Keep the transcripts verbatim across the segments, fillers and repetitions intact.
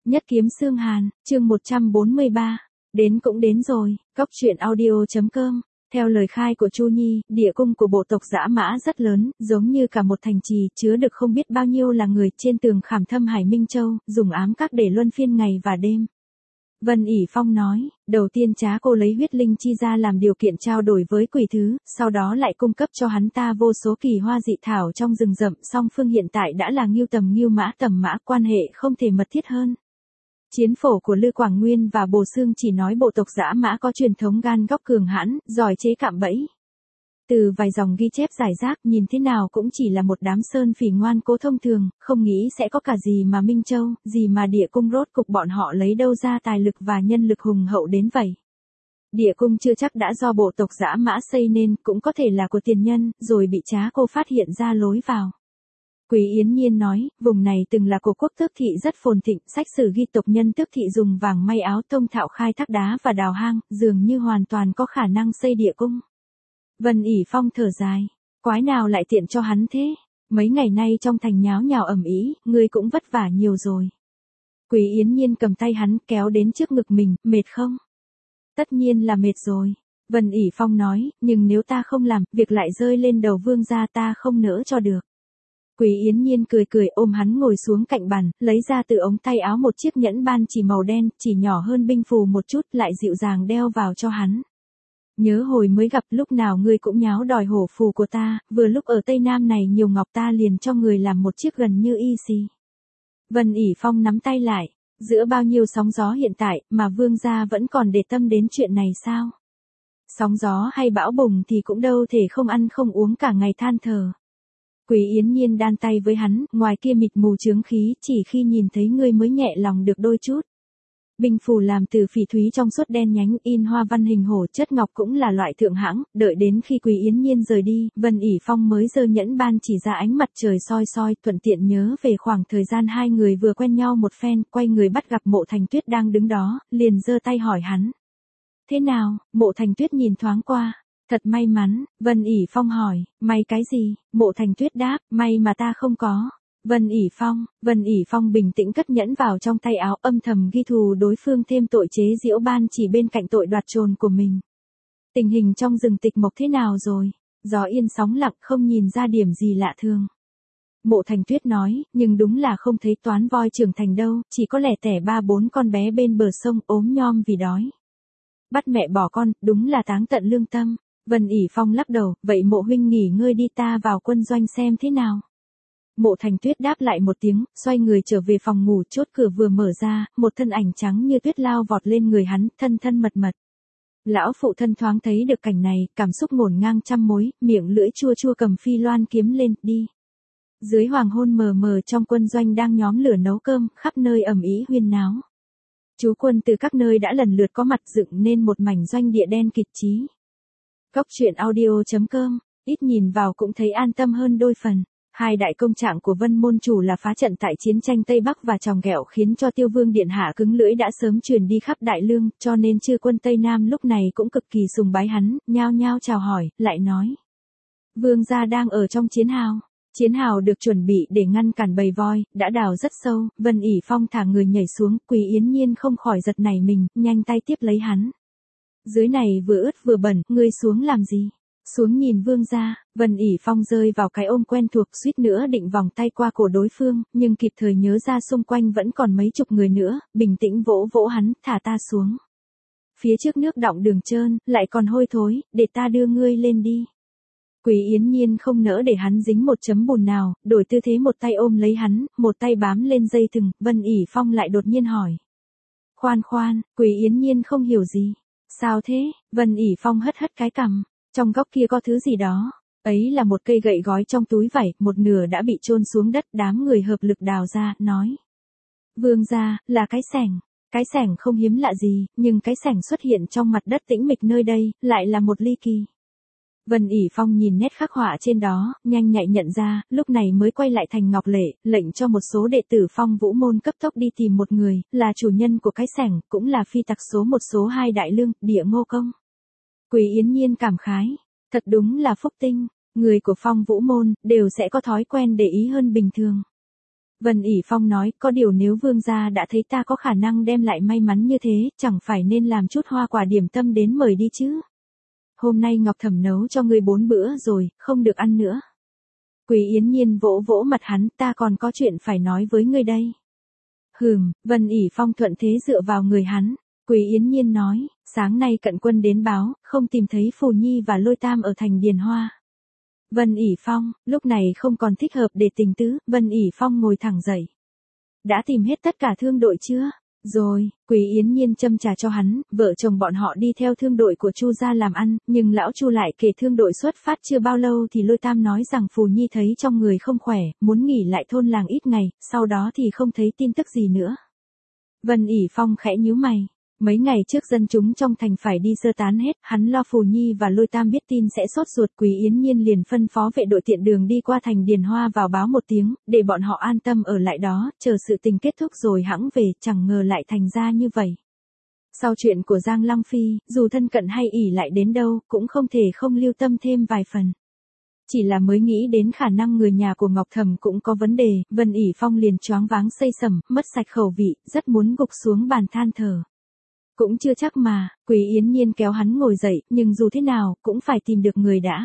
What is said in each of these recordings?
Nhất kiếm xương hàn, chương một trăm bốn mươi ba. Đến cũng đến rồi, cóc truyện audio.com. Theo lời khai của Chu Nhi, địa cung của bộ tộc Dã Mã rất lớn, giống như cả một thành trì, chứa được không biết bao nhiêu là người. Trên tường khảm thâm Hải Minh Châu, dùng ám các để luân phiên ngày và đêm. Vân ỉ Phong nói, đầu tiên trá cô lấy huyết linh chi ra làm điều kiện trao đổi với quỷ thứ, sau đó lại cung cấp cho hắn ta vô số kỳ hoa dị thảo trong rừng rậm. Song phương hiện tại đã là ngưu tầm ngưu mã tầm mã, quan hệ không thể mật thiết hơn. Chiến phổ của Lư Quảng Nguyên và Bồ Xương chỉ nói bộ tộc Dã Mã có truyền thống gan góc cường hãn, giỏi chế cạm bẫy. Từ vài dòng ghi chép giải rác, nhìn thế nào cũng chỉ là một đám sơn phỉ ngoan cố thông thường, không nghĩ sẽ có cả gì mà Minh Châu, gì mà địa cung, rốt cục bọn họ lấy đâu ra tài lực và nhân lực hùng hậu đến vậy. Địa cung chưa chắc đã do bộ tộc Dã Mã xây nên, cũng có thể là của tiền nhân, rồi bị trá cô phát hiện ra lối vào. Quý Yến Nhiên nói, vùng này từng là của quốc tước thị rất phồn thịnh, sách sử ghi tộc nhân tước thị dùng vàng may áo thông thạo khai thác đá và đào hang, dường như hoàn toàn có khả năng xây địa cung. Vân ỉ Phong thở dài, quái nào lại tiện cho hắn thế, mấy ngày nay trong thành nháo nhào ầm ĩ, ngươi cũng vất vả nhiều rồi. Quý Yến Nhiên cầm tay hắn kéo đến trước ngực mình, mệt không? Tất nhiên là mệt rồi. Vân ỉ Phong nói, nhưng nếu ta không làm, việc lại rơi lên đầu vương gia, ta không nỡ cho được. Quý Yến Nhiên cười cười ôm hắn ngồi xuống cạnh bàn, lấy ra từ ống tay áo một chiếc nhẫn ban chỉ màu đen, chỉ nhỏ hơn binh phù một chút, lại dịu dàng đeo vào cho hắn. Nhớ hồi mới gặp, lúc nào ngươi cũng nháo đòi hổ phù của ta, vừa lúc ở Tây Nam này nhiều ngọc, ta liền cho người làm một chiếc gần như y xì. Vân ỉ Phong nắm tay lại, giữa bao nhiêu sóng gió hiện tại, mà vương gia vẫn còn để tâm đến chuyện này sao? Sóng gió hay bão bùng thì cũng đâu thể không ăn không uống cả ngày than thở. Quý Yến Nhiên đan tay với hắn, ngoài kia mịt mù chướng khí, chỉ khi nhìn thấy ngươi mới nhẹ lòng được đôi chút. Binh phù làm từ phỉ thúy trong suốt đen nhánh, in hoa văn hình hổ, chất ngọc cũng là loại thượng hãng. Đợi đến khi Quý Yến Nhiên rời đi, Vân ỉ Phong mới giơ nhẫn ban chỉ ra ánh mặt trời soi soi, thuận tiện nhớ về khoảng thời gian hai người vừa quen nhau một phen, quay người bắt gặp Mộ Thành Tuyết đang đứng đó, liền giơ tay hỏi hắn. Thế nào? Mộ Thành Tuyết nhìn thoáng qua. Thật may mắn, Vân ỉ Phong hỏi, may cái gì? Mộ Thành Tuyết đáp, may mà ta không có. Vân ỉ Phong, Vân ỉ Phong bình tĩnh cất nhẫn vào trong tay áo, âm thầm ghi thù đối phương thêm tội chế giễu ban chỉ bên cạnh tội đoạt trồn của mình. Tình hình trong rừng Tịch Mộc thế nào rồi? Gió yên sóng lặng, không nhìn ra điểm gì lạ thường. Mộ Thành Tuyết nói, nhưng đúng là không thấy toán voi trưởng thành đâu, chỉ có lẻ tẻ ba bốn con bé bên bờ sông ốm nhom vì đói. Bắt mẹ bỏ con, đúng là táng tận lương tâm. Vân ỉ Phong lắc đầu, vậy Mộ huynh nghỉ ngơi đi, ta vào quân doanh xem thế nào. Mộ Thành Tuyết đáp lại một tiếng, xoay người trở về phòng ngủ, chốt cửa vừa mở ra, một thân ảnh trắng như tuyết lao vọt lên người hắn, thân thân mật mật. Lão phụ thân thoáng thấy được cảnh này, cảm xúc ngổn ngang trăm mối, miệng lưỡi chua chua cầm phi loan kiếm lên, đi. Dưới hoàng hôn mờ mờ trong quân doanh đang nhóm lửa nấu cơm, khắp nơi ầm ĩ huyên náo. Chú quân từ các nơi đã lần lượt có mặt dựng nên một mảnh doanh địa đen kịt chí. Cóc truyện audio.com, ít nhìn vào cũng thấy an tâm hơn đôi phần. Hai đại công trạng của Vân môn chủ là phá trận tại chiến tranh Tây Bắc và tròng ghẹo, khiến cho Tiêu Vương điện hạ cứng lưỡi đã sớm truyền đi khắp Đại Lương, cho nên chư quân Tây Nam lúc này cũng cực kỳ sùng bái hắn, nhao nhao chào hỏi, lại nói: Vương gia đang ở trong chiến hào. Chiến hào được chuẩn bị để ngăn cản bầy voi, đã đào rất sâu. Vân ỉ Phong thả người nhảy xuống, Quý Yến Nhiên không khỏi giật nảy mình, nhanh tay tiếp lấy hắn. Dưới này vừa ướt vừa bẩn, ngươi xuống làm gì? Xuống nhìn vương gia. Vân ỉ Phong rơi vào cái ôm quen thuộc, suýt nữa định vòng tay qua cổ đối phương, nhưng kịp thời nhớ ra xung quanh vẫn còn mấy chục người nữa, bình tĩnh vỗ vỗ hắn, thả ta xuống. Phía trước nước đọng đường trơn, lại còn hôi thối, để ta đưa ngươi lên đi. Quý Yến Nhiên không nỡ để hắn dính một chấm bùn nào, đổi tư thế một tay ôm lấy hắn, một tay bám lên dây thừng. Vân ỉ Phong lại đột nhiên hỏi. Khoan khoan, Quý Yến Nhiên không hiểu gì. Sao thế? Vân ỉ Phong hất hất cái cằm. Trong góc kia có thứ gì đó. Ấy là một cây gậy gói trong túi vải, một nửa đã bị chôn xuống đất, đám người hợp lực đào ra, nói. Vương gia, là cái xẻng. Cái xẻng không hiếm lạ gì, nhưng cái xẻng xuất hiện trong mặt đất tĩnh mịch nơi đây, lại là một ly kỳ. Vân ỉ Phong nhìn nét khắc họa trên đó, nhanh nhạy nhận ra, lúc này mới quay lại thành Ngọc Lệ, lệnh cho một số đệ tử Phong Vũ môn cấp tốc đi tìm một người, là chủ nhân của cái xẻng, cũng là phi tặc số một số hai Đại Lương, Địa Ngô Công. Quý Yến Nhiên cảm khái, thật đúng là phúc tinh, người của Phong Vũ môn đều sẽ có thói quen để ý hơn bình thường. Vân ỉ Phong nói, có điều nếu vương gia đã thấy ta có khả năng đem lại may mắn như thế, chẳng phải nên làm chút hoa quả điểm tâm đến mời đi chứ. Hôm nay Ngọc Thẩm nấu cho ngươi bốn bữa rồi, không được ăn nữa. Quý Yến Nhiên vỗ vỗ mặt hắn, ta còn có chuyện phải nói với ngươi đây. Hừm, Vân ỉ Phong thuận thế dựa vào người hắn. Quý Yến Nhiên nói, sáng nay cận quân đến báo, không tìm thấy Phù Nhi và Lôi Tam ở thành Điền Hoa. Vân ỉ Phong, lúc này không còn thích hợp để tình tứ, Vân ỉ Phong ngồi thẳng dậy. Đã tìm hết tất cả thương đội chưa? Rồi, Quý Yến Nhiên châm trà cho hắn, vợ chồng bọn họ đi theo thương đội của Chu gia làm ăn, nhưng lão Chu lại kể thương đội xuất phát chưa bao lâu thì Lôi Tam nói rằng Phù Nhi thấy trong người không khỏe, muốn nghỉ lại thôn làng ít ngày, sau đó thì không thấy tin tức gì nữa. Vân ỉ Phong khẽ nhíu mày. Mấy ngày trước dân chúng trong thành phải đi sơ tán hết, hắn lo Phù Nhi và Lôi Tam biết tin sẽ sốt ruột. Quý Yến Nhiên liền phân phó vệ đội tiện đường đi qua thành Điền Hoa vào báo một tiếng, để bọn họ an tâm ở lại đó, chờ sự tình kết thúc rồi hãng về, chẳng ngờ lại thành ra như vậy. Sau chuyện của Giang Long Phi, dù thân cận hay ỉ lại đến đâu, cũng không thể không lưu tâm thêm vài phần. Chỉ là mới nghĩ đến khả năng người nhà của Ngọc Thẩm cũng có vấn đề, Vân ỉ Phong liền choáng váng xây sẩm, mất sạch khẩu vị, rất muốn gục xuống bàn than thở. Cũng chưa chắc mà, Quý Yến Nhiên kéo hắn ngồi dậy, nhưng dù thế nào, cũng phải tìm được người đã.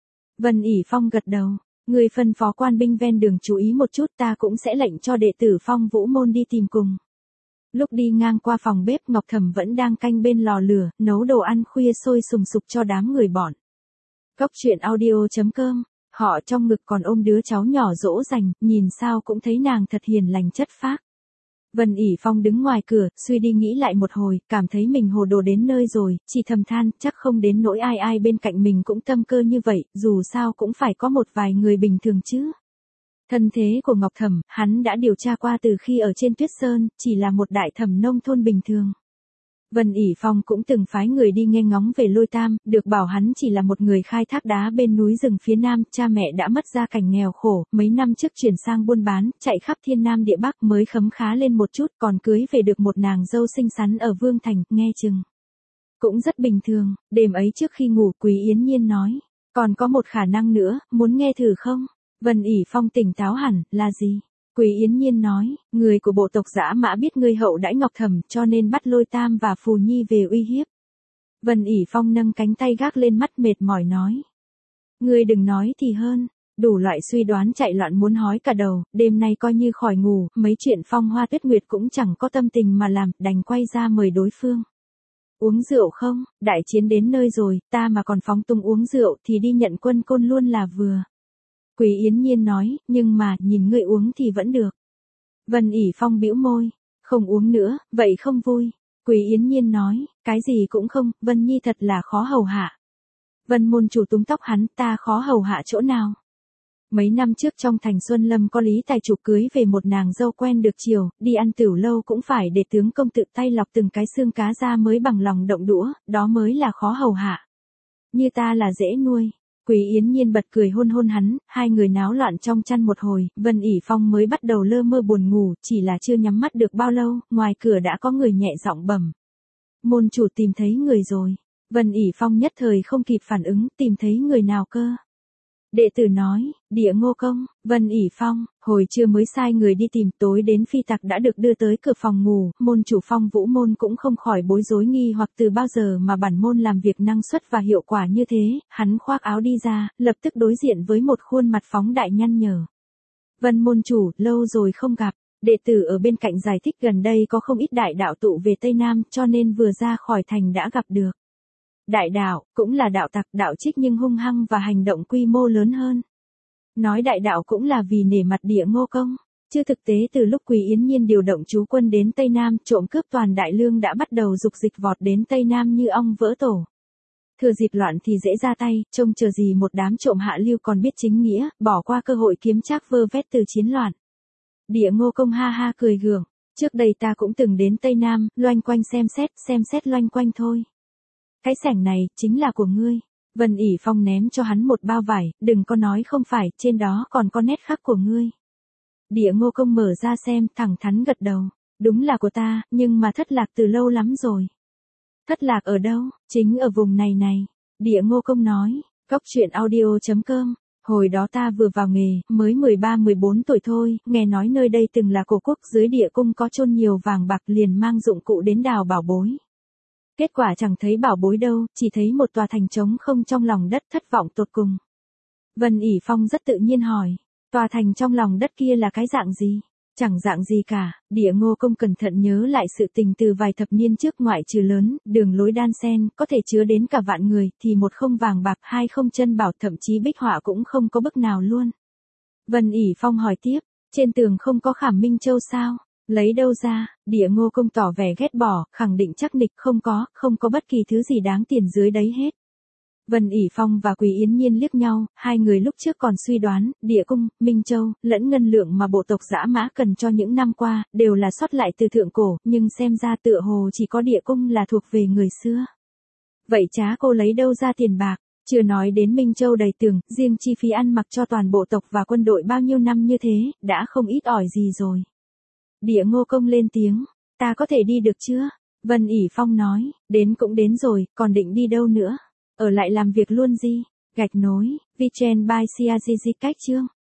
Vân ỉ Phong gật đầu, người phân phó quan binh ven đường chú ý một chút, ta cũng sẽ lệnh cho đệ tử Phong Vũ Môn đi tìm cùng. Lúc đi ngang qua phòng bếp, Ngọc Thẩm vẫn đang canh bên lò lửa, nấu đồ ăn khuya sôi sùng sục cho đám người bọn. Cốc truyện audio chấm com, họ trong ngực còn ôm đứa cháu nhỏ dỗ dành, nhìn sao cũng thấy nàng thật hiền lành chất phác. Vân ỉ Phong đứng ngoài cửa, suy đi nghĩ lại một hồi, cảm thấy mình hồ đồ đến nơi rồi, chỉ thầm than, chắc không đến nỗi ai ai bên cạnh mình cũng tâm cơ như vậy, dù sao cũng phải có một vài người bình thường chứ. Thân thế của Ngọc Thẩm, hắn đã điều tra qua từ khi ở trên Tuyết Sơn, chỉ là một đại thẩm nông thôn bình thường. Vân ỉ Phong cũng từng phái người đi nghe ngóng về Lôi Tam, được bảo hắn chỉ là một người khai thác đá bên núi rừng phía Nam, cha mẹ đã mất gia cảnh nghèo khổ, mấy năm trước chuyển sang buôn bán, chạy khắp thiên Nam địa Bắc mới khấm khá lên một chút, còn cưới về được một nàng dâu xinh xắn ở Vương Thành, nghe chừng cũng rất bình thường. Đêm ấy trước khi ngủ, Quý Yến Nhiên nói, còn có một khả năng nữa, muốn nghe thử không? Vân ỉ Phong tỉnh táo hẳn, là gì? Quý Yến Nhiên nói, người của bộ tộc Dã Mã biết ngươi hậu đãi Ngọc Thẩm cho nên bắt Lôi Tam và Phù Nhi về uy hiếp. Vân ỉ Phong nâng cánh tay gác lên mắt mệt mỏi nói. Ngươi đừng nói thì hơn, đủ loại suy đoán chạy loạn muốn hói cả đầu, đêm nay coi như khỏi ngủ, mấy chuyện Phong Hoa Tuyết Nguyệt cũng chẳng có tâm tình mà làm, đành quay ra mời đối phương. Uống rượu không, đại chiến đến nơi rồi, ta mà còn phóng tung uống rượu thì đi nhận quân côn luôn là vừa. Quý Yến Nhiên nói, nhưng mà, nhìn ngươi uống thì vẫn được. Vân ỉ Phong bĩu môi, không uống nữa, vậy không vui. Quý Yến Nhiên nói, cái gì cũng không, Vân Nhi thật là khó hầu hạ. Vân môn chủ túm tóc hắn, ta khó hầu hạ chỗ nào. Mấy năm trước trong thành Xuân Lâm có Lý Tài chủ cưới về một nàng dâu quen được chiều, đi ăn tửu lâu cũng phải để tướng công tự tay lọc từng cái xương cá ra mới bằng lòng động đũa, đó mới là khó hầu hạ. Như ta là dễ nuôi. Quý Yến Nhiên bật cười hôn hôn hắn, hai người náo loạn trong chăn một hồi, Vân ỉ Phong mới bắt đầu lơ mơ buồn ngủ, chỉ là chưa nhắm mắt được bao lâu, ngoài cửa đã có người nhẹ giọng bẩm. Môn chủ tìm thấy người rồi. Vân ỉ Phong nhất thời không kịp phản ứng, tìm thấy người nào cơ? Đệ tử nói, Địa Ngô Công. Vân ỉ Phong, hồi trưa mới sai người đi tìm, tối đến phi tặc đã được đưa tới cửa phòng ngủ, môn chủ Phong Vũ Môn cũng không khỏi bối rối nghi hoặc từ bao giờ mà bản môn làm việc năng suất và hiệu quả như thế, hắn khoác áo đi ra, lập tức đối diện với một khuôn mặt phóng đại nhăn nhở. Vân môn chủ, lâu rồi không gặp, đệ tử ở bên cạnh giải thích gần đây có không ít đại đạo tụ về Tây Nam cho nên vừa ra khỏi thành đã gặp được. Đại đạo, cũng là đạo tặc, đạo trích nhưng hung hăng và hành động quy mô lớn hơn. Nói đại đạo cũng là vì nể mặt Địa Ngô Công. Chứ thực tế từ lúc Quý Yến Nhiên điều động trú quân đến Tây Nam, trộm cướp toàn đại lương đã bắt đầu dục dịch vọt đến Tây Nam như ong vỡ tổ. Thừa dịp loạn thì dễ ra tay, trông chờ gì một đám trộm hạ lưu còn biết chính nghĩa, bỏ qua cơ hội kiếm trác vơ vét từ chiến loạn. Địa Ngô Công ha ha cười gượng, trước đây ta cũng từng đến Tây Nam, loanh quanh xem xét, xem xét loanh quanh thôi. Cái sảnh này, chính là của ngươi. Vân ỉ Phong ném cho hắn một bao vải, đừng có nói không phải, trên đó còn có nét khắc của ngươi. Địa Ngô Công mở ra xem, thẳng thắn gật đầu. Đúng là của ta, nhưng mà thất lạc từ lâu lắm rồi. Thất lạc ở đâu? Chính ở vùng này này. Địa Ngô Công nói, cốc truyện audio chấm com. Hồi đó ta vừa vào nghề, mới mười ba mười bốn tuổi thôi, nghe nói nơi đây từng là cổ quốc, dưới địa cung có chôn nhiều vàng bạc, liền mang dụng cụ đến đào bảo bối. Kết quả chẳng thấy bảo bối đâu, chỉ thấy một tòa thành trống không trong lòng đất, thất vọng tột cùng. Vân ỉ Phong rất tự nhiên hỏi, tòa thành trong lòng đất kia là cái dạng gì? Chẳng dạng gì cả, Địa Ngô Công cẩn thận nhớ lại sự tình từ vài thập niên trước, ngoại trừ lớn, đường lối đan sen, có thể chứa đến cả vạn người, thì một không vàng bạc, hai không chân bảo, thậm chí bích họa cũng không có bức nào luôn. Vân ỉ Phong hỏi tiếp, trên tường không có khảm Minh Châu sao? Lấy đâu ra? Địa Ngô Công tỏ vẻ ghét bỏ, khẳng định chắc nịch, không có, không có bất kỳ thứ gì đáng tiền dưới đấy hết. Vân ỉ Phong và Quý Yến Nhiên liếc nhau, hai người lúc trước còn suy đoán, địa cung, Minh Châu, lẫn ngân lượng mà bộ tộc Dã Mã cần cho những năm qua, đều là sót lại từ thượng cổ, nhưng xem ra tựa hồ chỉ có địa cung là thuộc về người xưa. Vậy Trá cô lấy đâu ra tiền bạc? Chưa nói đến Minh Châu đầy tường, riêng chi phí ăn mặc cho toàn bộ tộc và quân đội bao nhiêu năm như thế, đã không ít ỏi gì rồi. Địa Ngô Công lên tiếng, ta có thể đi được chưa? Vân ỉ Phong nói, đến cũng đến rồi, còn định đi đâu nữa? Ở lại làm việc luôn gì? Gạch nối, Vichen by Siazizi cách chương.